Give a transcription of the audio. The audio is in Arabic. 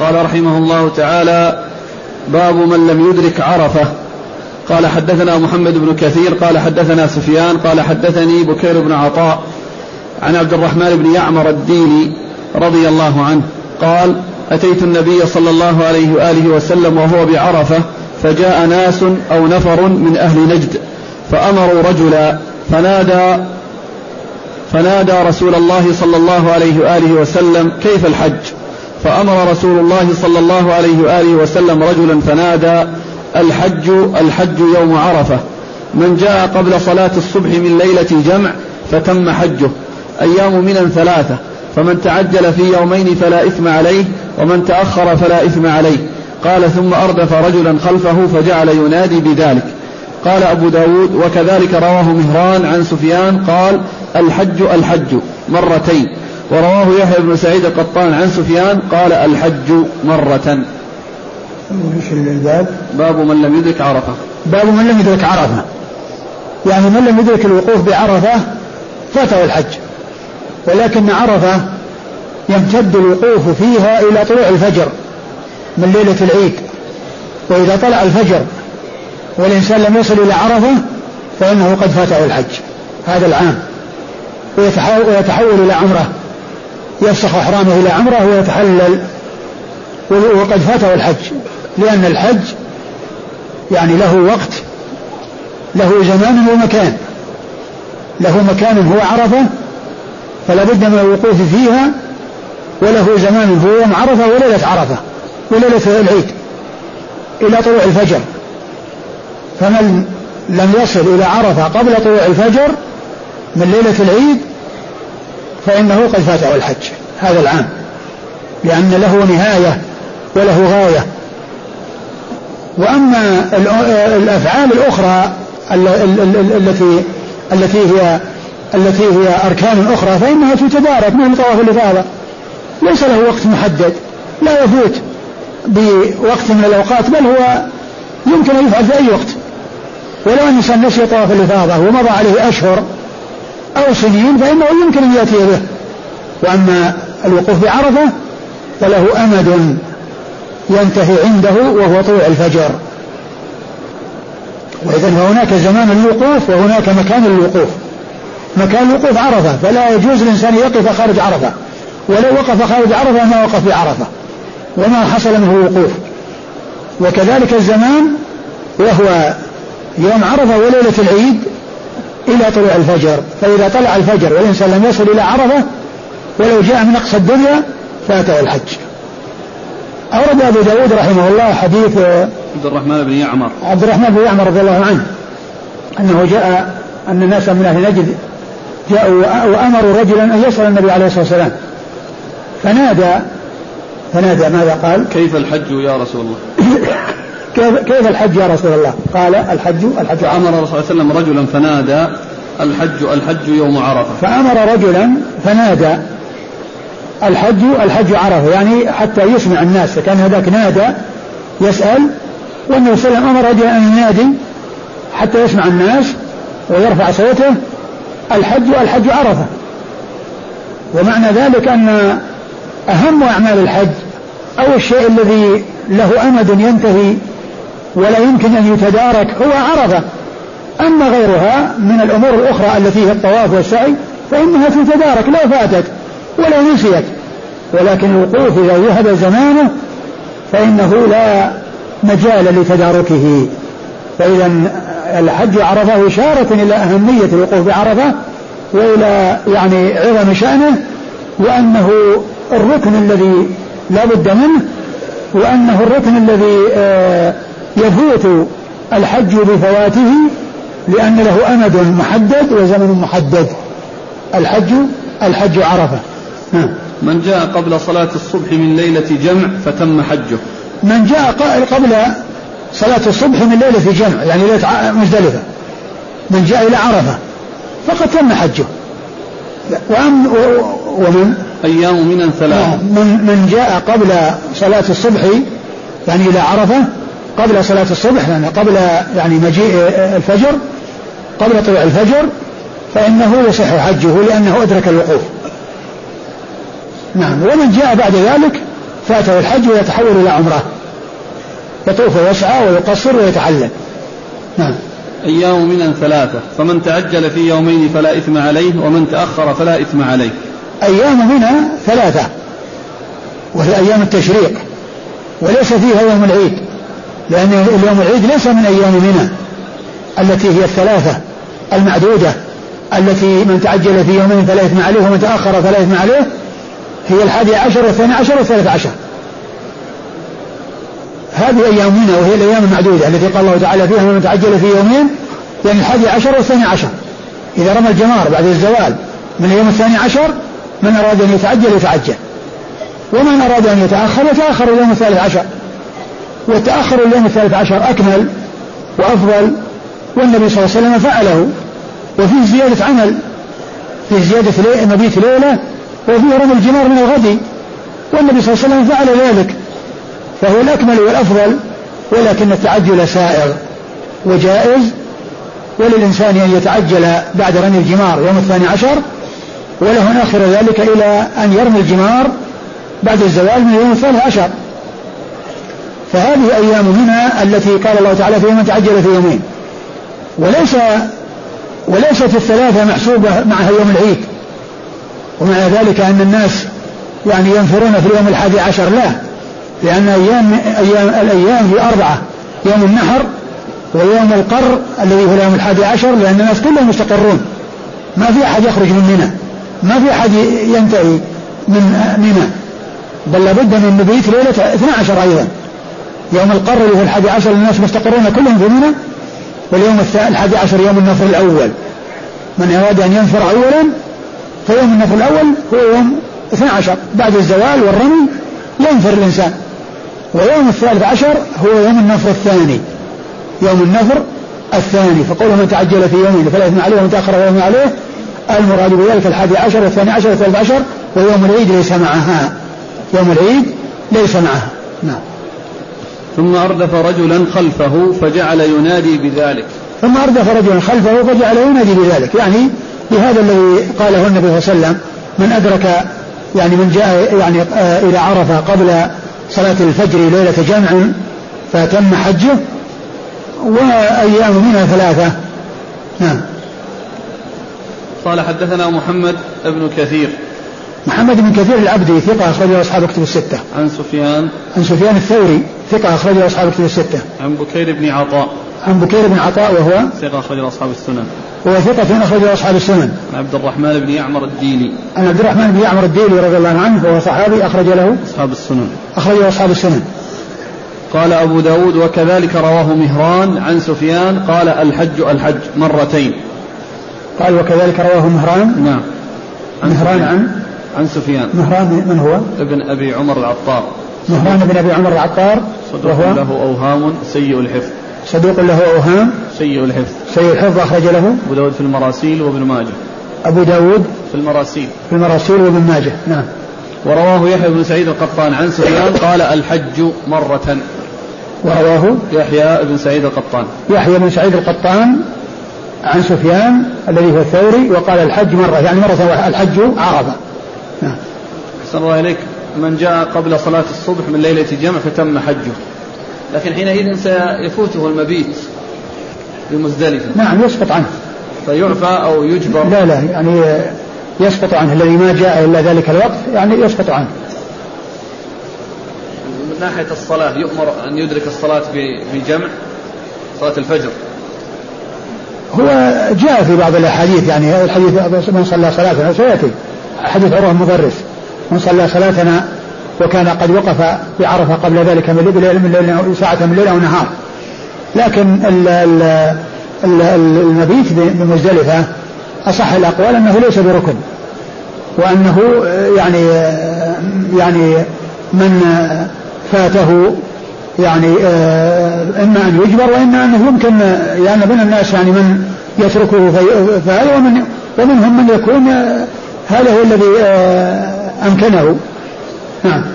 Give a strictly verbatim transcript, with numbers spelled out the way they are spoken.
قال رحمه الله تعالى: باب من لم يدرك عرفة. قال حدثنا محمد بن كثير قال حدثنا سفيان قال حدثني بكير بن عطاء عن عبد الرحمن بن يعمر الديني رضي الله عنه قال: أتيت النبي صلى الله عليه وآله وسلم وهو بعرفة، فجاء ناس أو نفر من أهل نجد فأمروا رجلا فنادى فنادى رسول الله صلى الله عليه وآله وسلم: كيف الحج؟ فأمر رسول الله صلى الله عليه وآله وسلم رجلا فنادى: الحج الحج يوم عرفة، من جاء قبل صلاة الصبح من ليلة جمع فتم حجه، أيام منى ثلاثة، فمن تعجل في يومين فلا إثم عليه، ومن تأخر فلا إثم عليه. قال: ثم أردف رجلا خلفه فجعل ينادي بذلك. قال أبو داود: وكذلك رواه مهران عن سفيان قال: الحج الحج مرتين. ورواه يحيى بن سعيد القطان عن سفيان قال: الحج مرة. باب من لم يدرك عرفة. باب من لم يدرك عرفة، يعني من لم يدرك الوقوف بعرفة فاته الحج، ولكن عرفة يمتد الوقوف فيها إلى طلوع الفجر من ليلة العيد، وإذا طلع الفجر والإنسان لم يصل إلى عرفة فإنه قد فاته الحج هذا العام، ويتحول إلى عمره، يفسخ إحرامه إلى عمره ويتحلل، وقد فاته الحج، لأن الحج يعني له وقت، له زمان ومكان. له مكان هو عرفة فلا بد من الوقوف فيها، وله زمان هو يوم عرفة وليلة عرفة وليلة العيد إلى طلوع الفجر. فمن لم يصل إلى عرفة قبل طلوع الفجر من ليلة العيد فإنه قد فاته الحج هذا العام، لأن له نهاية وله غاية. وأما الأفعال الأخرى التي التي هي التي هي أركان أخرى فإنها تتدارك من طواف الإفاضة، ليس له وقت محدد، لا يفوت بوقت من الأوقات، بل هو يمكن أن يفعل في أي وقت، ولو أن الإنسان نسي طواف الإفاضة ومضى عليه أشهر أو سنين فإنه يمكن أن يأتي به. وأما الوقوف بعرفة فله أمد ينتهي عنده وهو طلوع الفجر، وإذن هناك زمان الوقوف وهناك مكان الوقوف. مكان الوقوف عرفة، فلا يجوز الإنسان يقف خارج عرفة، ولو وقف خارج عرفة ما وقف بعرفة وما حصل منه الوقوف. وكذلك الزمان وهو يوم عرفة وليلة العيد إلى طلوع الفجر، فإذا طلع الفجر والإنسان لم يصل إلى عرفة ولو جاء من أقصى الدنيا فاته الحج. أورد أبو داود رحمه الله حديث عبد الرحمن بن يعمر عبد الرحمن بن يعمر رضي الله عنه أنه جاء أن الناس من أهل نجد جاءوا وأمروا رجلا أن يسأل النبي عليه الصلاة والسلام، فنادى فنادى ماذا قال؟ كيف الحج يا رسول الله؟ كيف, كيف الحج يا رسول الله؟ قال: الحج الحج. فأمر صلى الله عليه وسلم رجلا فنادى: الحج الحج يوم عرفة. فأمر رجلا فنادى: الحج الحج عرفة، يعني حتى يسمع الناس، كان هذاك نادى يسأل، والنبي صلى الله عليه وسلم أمر رجلا أن ينادي حتى يسمع الناس ويرفع صوته: الحج الحج عرفة. ومعنى ذلك أن أهم أعمال الحج أو الشيء الذي له أمد ينتهي ولا يمكن أن يتدارك هو عرفة. أما غيرها من الأمور الأخرى التي هي الطواف والسعي فإنها تتدارك لو فاتت ولو نسيت، ولكن الوقوف إذا ذهب زمانه فإنه لا مجال لتداركه. فإذا الحج عرفة إشارة إلى أهمية الوقوف بعرفة وإلى يعني عظم شأنه، وأنه الركن الذي لا بد منه، وأنه الركن الذي يفوت الحج بفواته لأن له أمد محدد وزمن محدد. الحج الحج عرفة. من جاء قبل صلاة الصبح من ليلة جمع فتم حجه. من جاء قبل صلاة الصبح من ليلة جمع يعني ليلة مزدلفة، من جاء إلى عرفة فقد تم حجه. وأم ومن أيام منى ثلاثة، من, من جاء قبل صلاة الصبح يعني إلى عرفة قبل صلاة الصبح، يعني قبل يعني مجيء الفجر، قبل طلوع الفجر، فإنه يصح حجه لأنه أدرك الوقوف. نعم. ومن جاء بعد ذلك فاته الحج ويتحول إلى عمره، يطوف ويسعى ويقصر ويتعلم. نعم. أيام منى ثلاثة، فمن تعجل في يومين فلا إثم عليه، ومن تأخر فلا إثم عليه. أيام منى ثلاثة، وهي أيام التشريق، وليس فيها يوم العيد، لأن اليوم العيد ليس من أيام منى التي هي الثلاثة المعدودة، التي من تعجل في يومين فلا إثم عليه ومن تأخر فلا إثم عليه، هي الحادي عشر والثاني عشر والثالث عشر. هذه أيام منى وهي الأيام المعدودة التي قال الله تعالى فيها من تعجل في يومين، يعني الحادي عشر والثاني عشر. إذا رمى الجمار بعد الزوال من اليوم الثاني عشر، من أراد أن يتعجل يتعجل، ومن أراد أن يتأخر يتأخر اليوم الثالث عشر. والتأخر اليوم الثالث عشر أكمل وأفضل، والنبي صلى الله عليه وسلم فعله، وفيه زيادة عمل، فيه زيادة مبيت ليلة، وفيه رمي الجمار من الغد، والنبي صلى الله عليه وسلم فعل ذلك، فهو الأكمل والأفضل. ولكن التعجل سائغ وجائز، وللإنسان أن يتعجل بعد رمي الجمار يوم الثاني عشر، وله أن يؤخر ذلك إلى أن يرمي الجمار بعد الزوال من يوم الثالث عشر. فهذه أيام منى التي قال الله تعالى فيها من تعجل في يومين، وليس وليست الثلاثة محسوبة معها يوم العيد، ومع ذلك أن الناس يعني ينفرون في اليوم الحادي عشر، لا، لأن أيام, أيام الأيام في أربعة: يوم النحر ويوم القر الذي هو اليوم الحادي عشر، لأن الناس كلهم مستقرون، ما في أحد يخرج من منى، ما في أحد ينتهي من منى، بل لابد من مبيت ليلة اثني عشر أيضا. يوم القر اللي هو الحادي عشر الناس مستقرون كلهم في منى، واليوم الحادي عشر يوم النفر الأول. من أراد أن ينفر أولا فيوم النفر الأول هو يوم اثني عشر بعد الزوال والرمي ينفر الإنسان، ويوم الثالث عشر هو يوم النفر الثاني، يوم النفر الثاني. فقوله من تعجل في يومين فلا إثم عليه ومن تأخر فلا إثم عليه، المراد بذلك الحادي عشر والثاني عشر والثالث عشر، ويوم العيد ليس معها، يوم العيد ليس معها. نعم. ثم أردف رجلا خلفه فجعل ينادي بذلك. ثم أردف رجلا خلفه فجعل ينادي بذلك، يعني بهذا الذي قاله النبي صلى الله عليه وسلم: من أدرك يعني من جاء يعني إلى عرفة قبل صلاة الفجر ليلة جمع فتم حجه. وأيام منها ثلاثة. نعم. قال حدثنا محمد بن كثير. محمد بن كثير العبدي ثقة أخرجه أصحاب كتب الستة. عن سفيان. عن سفيان الثوري ثقة أخرجه أصحاب كتب الستة. عن بكير بن عطاء. عن بكير بن عطاء وهو ثقة أخرجه أصحاب السنن. وهو ثقة أخرجه أصحاب السنن. عن عبد الرحمن بن يعمر الديلي. عن عبد الرحمن بن يعمر الديلي رضي الله عنه وهو صحابي أخرج له أصحاب السنن. أخرجه أصحاب السنن. قال أبو داود وكذلك رواه مهران عن سفيان قال الحج الحج مرتين. قال وكذلك رواه مهران. نعم. عن مهران عن عن سفيان. مهران من هو؟ ابن أبي عمر العطار. مهران بن أبي عمر العطار صدوق له أوهام سيء الحفظ. صدوق له أوهام سيء الحفظ. سيء الحفظ أخرج له أبو داود في المراسيل وابن ماجه. أبو داود في المراسيل في المراسيل وابن ماجه. نعم. ورواه يحيى بن سعيد القطان عن سفيان قال الحج مرة. ورواه يحيى بن سعيد القطان يحيى بن سعيد القطان عن سفيان الذي هو الثوري وقال الحج مرة، يعني مرة واحدة، الحج عرفة. نعم. أحسن الله إليك. من جاء قبل صلاة الصبح من ليلة جمع فتم حجه، لكن حينئذ سيفوته المبيت بمزدلفة. نعم يسقط عنه. فيعفى أو يجبر؟ لا لا يعني يسقط عنه، الذي ما جاء إلا ذلك الوقت يعني يسقط عنه. من ناحية الصلاة يؤمر أن يدرك الصلاة بجمع صلاة الفجر. هو جاء في بعض الأحاديث، يعني الحديث من صلى صلاتنا سيأتي حديث عروة المدرس من صلى صلاتنا وكان قد وقف بعرفة قبل ذلك من ساعة من الليل أو نهار. لكن المبيت بمزدلفة أصح الأقوال أنه ليس بركن، وأنه يعني يعني من فاته يعني إما أن يجبر وإما أنه يمكن، يعني من الناس يعني من يتركه فهذا، ومن ومنهم من يكون هذا هو الذي أمكنه. نعم.